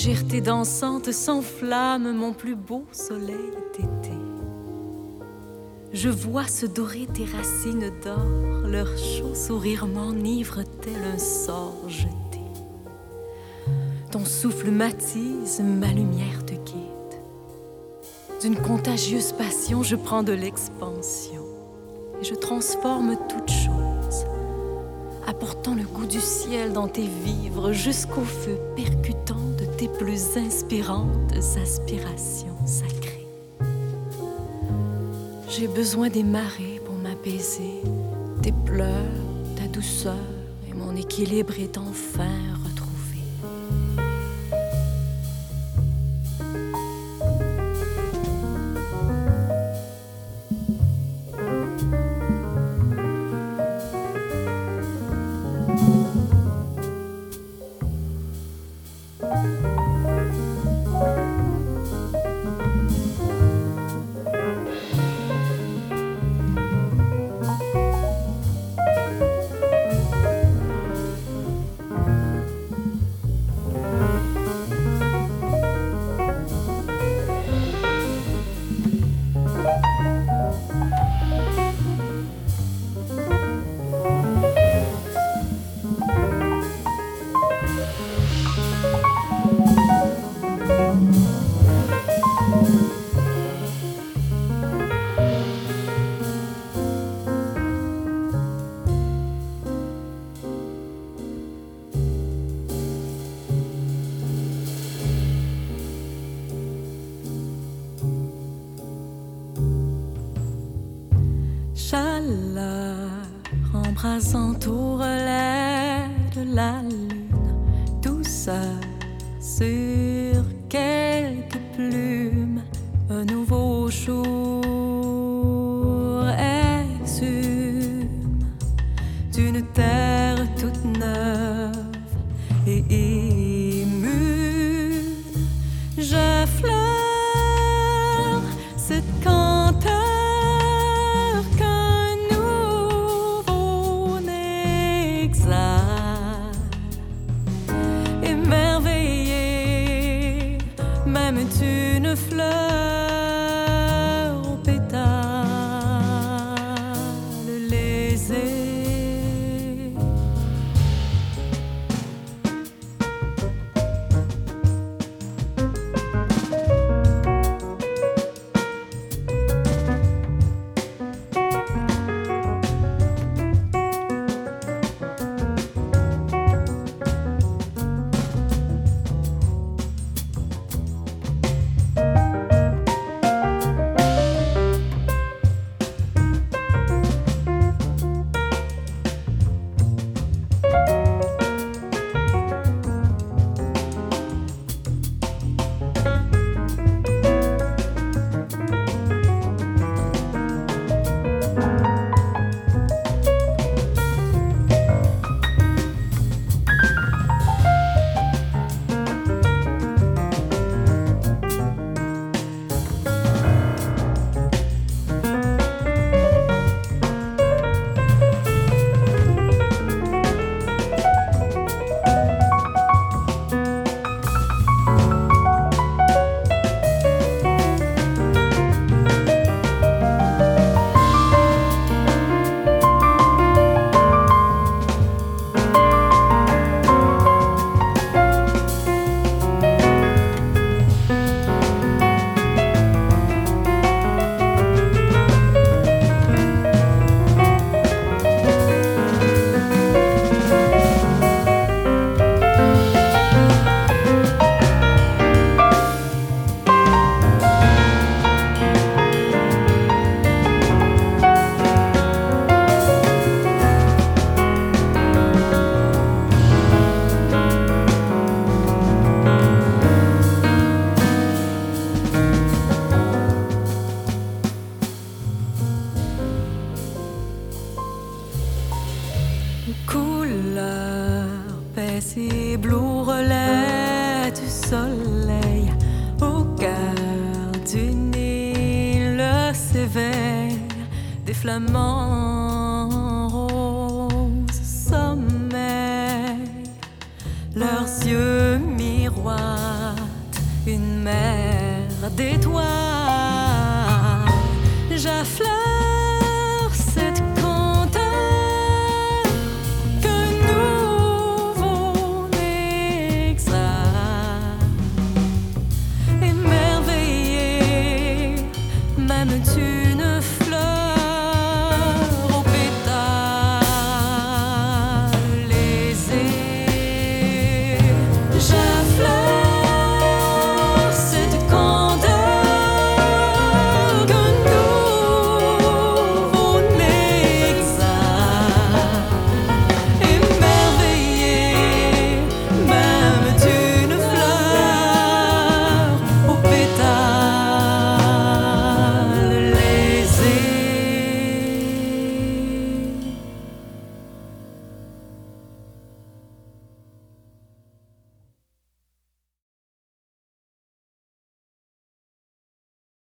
légèreté dansante s'enflamme mon plus beau soleil d'été. Je vois se dorer tes racines d'or, leur chaud sourire m'enivre tel un sort jeté. Ton souffle m'attise, ma lumière te guide. D'une contagieuse passion, je prends de l'expansion et je transforme toute chose, apportant le goût du ciel dans tes vivres jusqu'au feu percutant de tes plus inspirantes aspirations sacrées. J'ai besoin des marées pour m'apaiser, tes pleurs, ta douceur et mon équilibre est enfin retrouvé. Chaleur embrasante au relais de la lune, douceur sur quelques plumes, un nouveau jour exhume d'une terre toute neuve et émue. Je fleure cette canteur émerveillé, même une fleur aux pétales lésés. Couleur paisible au relais du soleil, au cœur d'une île s'éveillent des flamants roses sommeil, leurs yeux miroirs d'étoiles. J'affleure